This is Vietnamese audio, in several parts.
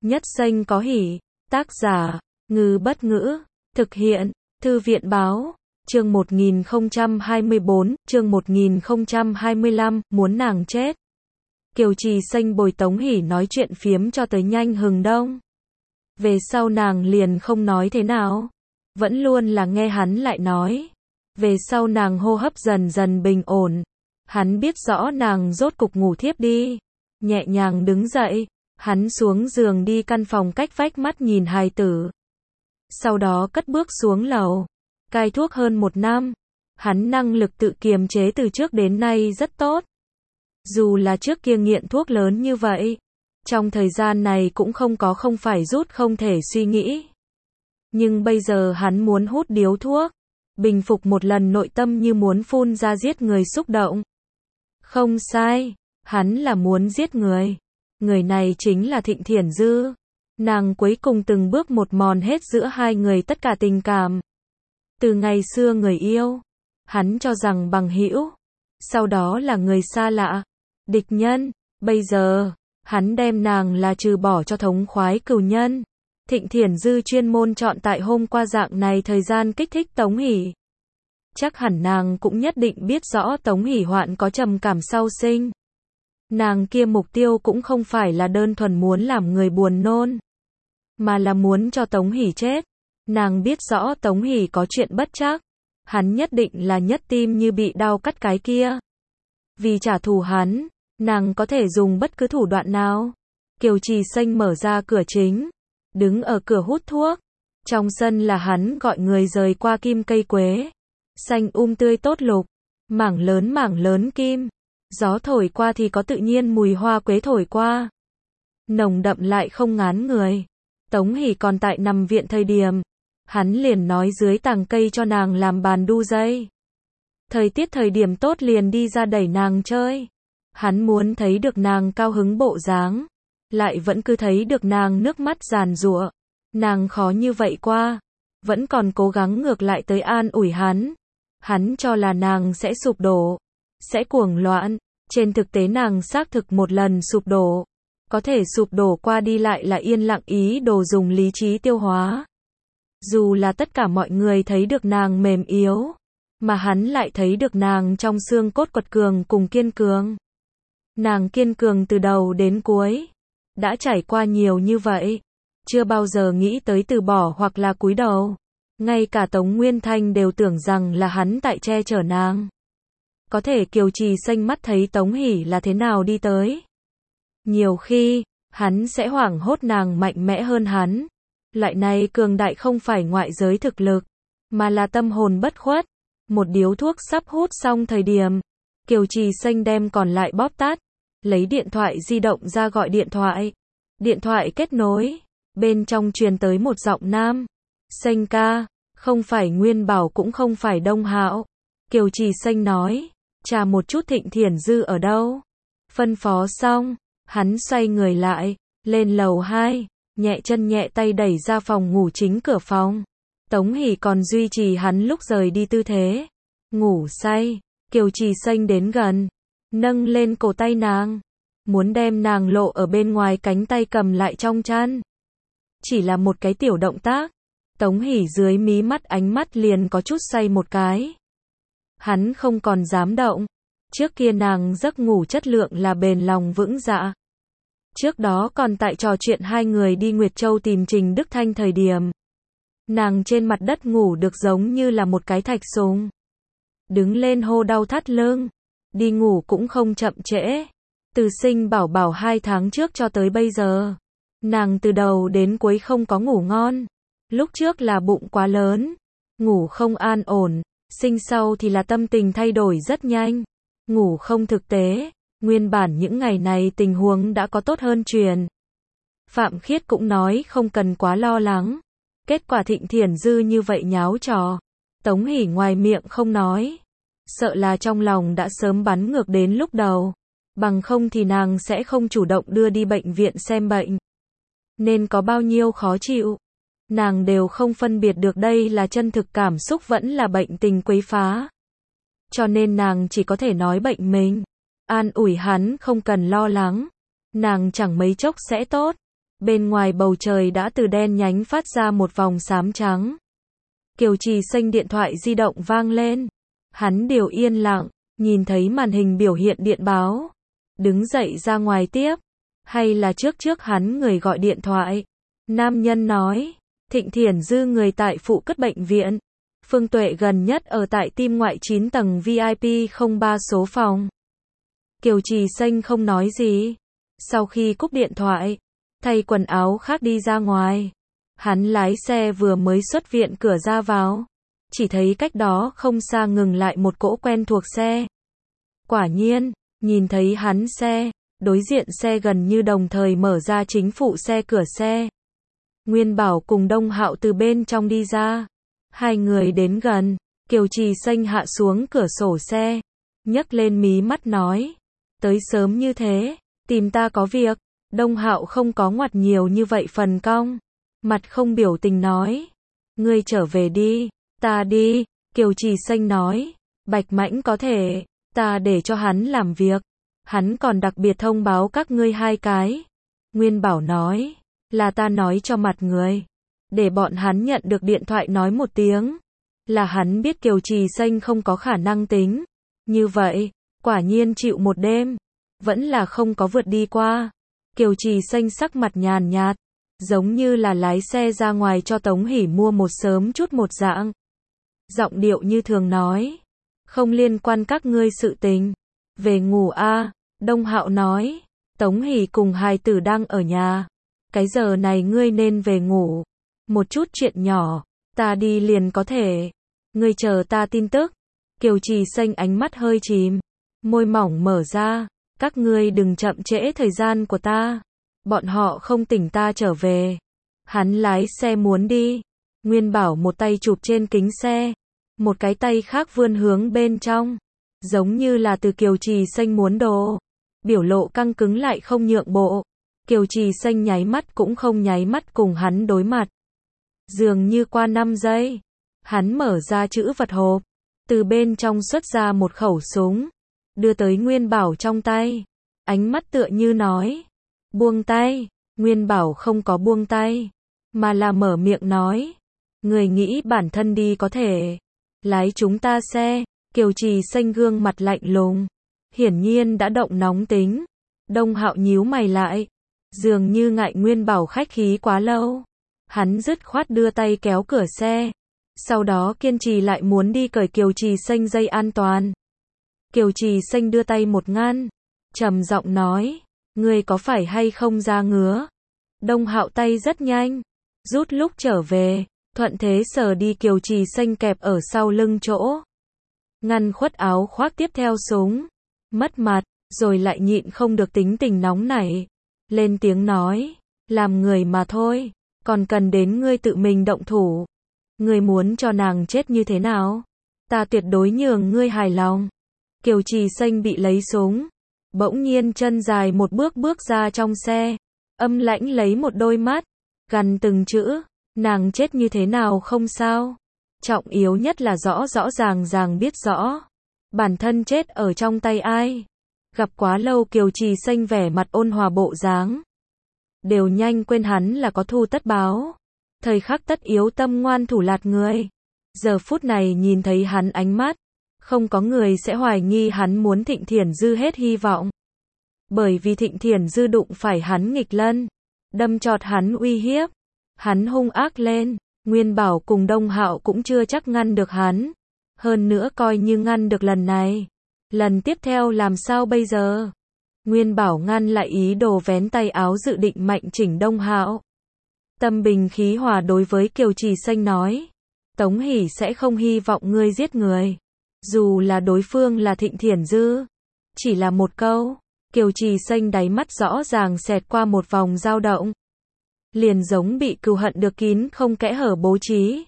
Nhất xanh có hỉ. Tác giả, Ngư Bất Ngữ. Thực hiện, Thư viện Báo. Chương 1024, chương 1025, muốn nàng chết. Kiều Trì Xanh bồi Tống Hỷ nói chuyện phiếm cho tới nhanh hừng đông. Về sau nàng liền không nói thế nào. Vẫn luôn là nghe hắn lại nói. Về sau nàng hô hấp dần dần bình ổn. Hắn biết rõ nàng rốt cục ngủ thiếp đi. Nhẹ nhàng đứng dậy. Hắn xuống giường đi căn phòng cách vách mắt nhìn hài tử. Sau đó cất bước xuống lầu. Cai thuốc hơn 1 năm. Hắn năng lực tự kiềm chế từ trước đến nay rất tốt. Dù là trước kia nghiện thuốc lớn như vậy, trong thời gian này cũng không phải rút không thể suy nghĩ. Nhưng bây giờ hắn muốn hút điếu thuốc, bình phục một lần nội tâm như muốn phun ra giết người xúc động. Không sai, hắn là muốn giết người. Người này chính là Thịnh Thiển Dư. Nàng cuối cùng từng bước một mòn hết giữa hai người tất cả tình cảm. Từ ngày xưa người yêu, hắn cho rằng bằng hữu, sau đó là người xa lạ, địch nhân, bây giờ, hắn đem nàng là trừ bỏ cho thống khoái cừu nhân. Thịnh Thiển Dư chuyên môn chọn tại hôm qua dạng này thời gian kích thích Tống Hỷ. Chắc hẳn nàng cũng nhất định biết rõ Tống Hỷ hoạn có trầm cảm sau sinh. Nàng kia mục tiêu cũng không phải là đơn thuần muốn làm người buồn nôn, mà là muốn cho Tống Hỷ chết. Nàng biết rõ Tống Hỷ có chuyện bất trắc, hắn nhất định là nhất tim như bị đau cắt cái kia. Vì trả thù hắn, nàng có thể dùng bất cứ thủ đoạn nào. Kiều Trì Xanh mở ra cửa chính, đứng ở cửa hút thuốc. Trong sân là hắn gọi người rời qua kim cây quế, xanh tươi tốt lục, mảng lớn kim. Gió thổi qua thì có tự nhiên mùi hoa quế thổi qua, nồng đậm lại không ngán người. Tống Hỷ còn tại nằm viện thời điểm, hắn liền nói dưới tàng cây cho nàng làm bàn đu dây. Thời điểm tốt liền đi ra đẩy nàng chơi. Hắn muốn thấy được nàng cao hứng bộ dáng, lại vẫn cứ thấy được nàng nước mắt giàn giụa. Nàng khó như vậy qua, vẫn còn cố gắng ngược lại tới an ủi hắn. Hắn cho là nàng sẽ sụp đổ, sẽ cuồng loạn. Trên thực tế nàng xác thực một lần sụp đổ. Có thể sụp đổ qua đi lại là yên lặng ý đồ dùng lý trí tiêu hóa. Dù là tất cả mọi người thấy được nàng mềm yếu, mà hắn lại thấy được nàng trong xương cốt quật cường cùng kiên cường. Nàng kiên cường từ đầu đến cuối. Đã trải qua nhiều như vậy, chưa bao giờ nghĩ tới từ bỏ hoặc là cúi đầu. Ngay cả Tống Nguyên Thanh đều tưởng rằng là hắn tại che chở nàng. Có thể Kiều Trì Xanh mắt thấy Tống Hỷ là thế nào đi tới. Nhiều khi, hắn sẽ hoảng hốt nàng mạnh mẽ hơn hắn. Loại này cường đại không phải ngoại giới thực lực, mà là tâm hồn bất khuất. Một điếu thuốc sắp hút xong thời điểm, Kiều Trì Xanh đem còn lại bóp tắt, lấy điện thoại di động ra gọi điện thoại. Điện thoại kết nối, bên trong truyền tới một giọng nam. Xanh ca, không phải Nguyên Bảo cũng không phải Đông Hạo. Kiều Trì Xanh nói, tra một chút Thịnh Thiển Dư ở đâu. Phân phó xong, hắn xoay người lại, lên lầu 2, nhẹ chân nhẹ tay đẩy ra phòng ngủ chính cửa phòng. Tống Hỷ còn duy trì hắn lúc rời đi tư thế. Ngủ say, Kiều Trì Xanh đến gần, nâng lên cổ tay nàng, muốn đem nàng lộ ở bên ngoài cánh tay cầm lại trong chăn. Chỉ là một cái tiểu động tác, Tống Hỷ dưới mí mắt ánh mắt liền có chút say một cái. Hắn không còn dám động. Trước kia nàng giấc ngủ chất lượng là bền lòng vững dạ. Trước đó còn tại trò chuyện hai người đi Nguyệt Châu tìm Trình Đức Thanh thời điểm. Nàng trên mặt đất ngủ được giống như là một cái thạch sùng. Đứng lên hô đau thắt lưng. Đi ngủ cũng không chậm trễ. Từ sinh bảo bảo 2 tháng trước cho tới bây giờ, nàng từ đầu đến cuối không có ngủ ngon. Lúc trước là bụng quá lớn, ngủ không an ổn. Sinh sau thì là tâm tình thay đổi rất nhanh, ngủ không thực tế. Nguyên bản những ngày này tình huống đã có tốt hơn truyền. Phạm Khiết cũng nói không cần quá lo lắng. Kết quả Thịnh Thiển Dư như vậy nháo trò. Tống Hỷ ngoài miệng không nói, sợ là trong lòng đã sớm bắn ngược đến lúc đầu. Bằng không thì nàng sẽ không chủ động đưa đi bệnh viện xem bệnh. Nên có bao nhiêu khó chịu, nàng đều không phân biệt được đây là chân thực cảm xúc vẫn là bệnh tình quấy phá. Cho nên nàng chỉ có thể nói bệnh mình, an ủi hắn không cần lo lắng, nàng chẳng mấy chốc sẽ tốt. Bên ngoài bầu trời đã từ đen nhánh phát ra một vòng xám trắng. Kiều Trì Xanh điện thoại di động vang lên. Hắn điều yên lặng, nhìn thấy màn hình biểu hiện điện báo. Đứng dậy ra ngoài tiếp. Hay là trước hắn người gọi điện thoại. Nam nhân nói, Thịnh Thiển Dư người tại phụ cất bệnh viện. Phương Tuệ gần nhất ở tại Tim Ngoại 9 tầng VIP 03 số phòng. Kiều Trì Xanh không nói gì. Sau khi cúp điện thoại, thay quần áo khác đi ra ngoài. Hắn lái xe vừa mới xuất viện cửa ra vào. Chỉ thấy cách đó không xa ngừng lại một cỗ quen thuộc xe. Quả nhiên, nhìn thấy hắn xe, đối diện xe gần như đồng thời mở ra chính phụ xe cửa xe. Nguyên Bảo cùng Đông Hạo từ bên trong đi ra. Hai người đến gần, Kiều Trì Xanh hạ xuống cửa sổ xe, nhấc lên mí mắt nói, tới sớm như thế, tìm ta có việc. Đông Hạo không có ngoặt nhiều như vậy phần cong, mặt không biểu tình nói, ngươi trở về đi, ta đi. Kiều Trì Xanh nói, Bạch Mãnh có thể, ta để cho hắn làm việc, hắn còn đặc biệt thông báo các ngươi hai cái. Nguyên Bảo nói, là ta nói cho mặt người, để bọn hắn nhận được điện thoại nói một tiếng, là hắn biết Kiều Trì Xanh không có khả năng tính. Như vậy, quả nhiên chịu một đêm, vẫn là không có vượt đi qua. Kiều Trì Xanh sắc mặt nhàn nhạt, giống như là lái xe ra ngoài cho Tống Hỷ mua một sớm chút một dạng. Giọng điệu như thường nói, không liên quan các ngươi sự tình, về ngủ a. Đông Hạo nói, Tống Hỷ cùng hài tử đang ở nhà, cái giờ này ngươi nên về ngủ. Một chút chuyện nhỏ, ta đi liền có thể. Ngươi chờ ta tin tức. Kiều Trì Xanh ánh mắt hơi chìm, môi mỏng mở ra, các ngươi đừng chậm trễ thời gian của ta. Bọn họ không tỉnh ta trở về. Hắn lái xe muốn đi. Nguyên Bảo một tay chụp trên kính xe, một cái tay khác vươn hướng bên trong, giống như là từ Kiều Trì Xanh muốn đồ. Biểu lộ căng cứng lại không nhượng bộ. Kiều Trì Xanh nháy mắt cũng không nháy mắt cùng hắn đối mặt. Dường như qua 5 giây, hắn mở ra trữ vật hộp, từ bên trong xuất ra một khẩu súng, đưa tới Nguyên Bảo trong tay. Ánh mắt tựa như nói, buông tay. Nguyên Bảo không có buông tay, mà là mở miệng nói, người nghĩ bản thân đi có thể, lái chúng ta xe. Kiều Trì Xanh gương mặt lạnh lùng, hiển nhiên đã động nóng tính. Đông Hạo nhíu mày lại, dường như ngại Nguyên Bảo khách khí quá lâu. Hắn dứt khoát đưa tay kéo cửa xe, sau đó kiên trì lại muốn đi cởi Kiều Trì Xanh dây an toàn. Kiều Trì Xanh đưa tay một ngăn, trầm giọng nói, ngươi có phải hay không ra ngứa? Đông Hạo tay rất nhanh, rút lúc trở về, thuận thế sờ đi Kiều Trì Xanh kẹp ở sau lưng chỗ, ngăn khuất áo khoác tiếp theo súng, mất mặt, rồi lại nhịn không được tính tình nóng nảy, lên tiếng nói, làm người mà thôi, còn cần đến ngươi tự mình động thủ. Ngươi muốn cho nàng chết như thế nào? Ta tuyệt đối nhường ngươi hài lòng. Kiều Trì Xanh bị lấy súng, bỗng nhiên chân dài một bước bước ra trong xe, âm lãnh lấy một đôi mắt, gằn từng chữ, nàng chết như thế nào không sao. Trọng yếu nhất là rõ rõ ràng biết rõ, bản thân chết ở trong tay ai. Gặp quá lâu Kiều Trì Xanh vẻ mặt ôn hòa bộ dáng, đều nhanh quên hắn là có thù tất báo, thời khắc tất yếu tâm ngoan thủ lạt người. Giờ phút này nhìn thấy hắn ánh mắt, không có người sẽ hoài nghi hắn muốn Thịnh Thiển Dư hết hy vọng. Bởi vì Thịnh Thiển Dư đụng phải hắn nghịch lân, đâm chọt hắn uy hiếp, hắn hung ác lên, Nguyên Bảo cùng Đông Hạo cũng chưa chắc ngăn được hắn. Hơn nữa coi như ngăn được lần này, lần tiếp theo làm sao bây giờ? Nguyên Bảo ngăn lại ý đồ vén tay áo dự định mạnh chỉnh Đông Hạo. Tâm bình khí hòa đối với Kiều Trì Xanh nói, Tống Hỷ sẽ không hy vọng ngươi giết người, dù là đối phương là Thịnh Thiển Dư. Chỉ là một câu, Kiều Trì Xanh đáy mắt rõ ràng xẹt qua một vòng dao động, liền giống bị cừu hận được kín không kẽ hở bố trí,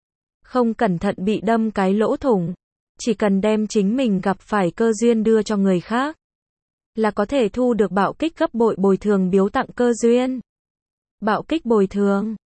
không cẩn thận bị đâm cái lỗ thủng. Chỉ cần đem chính mình gặp phải cơ duyên đưa cho người khác, là có thể thu được bạo kích gấp bội bồi thường biếu tặng cơ duyên. Bạo kích bồi thường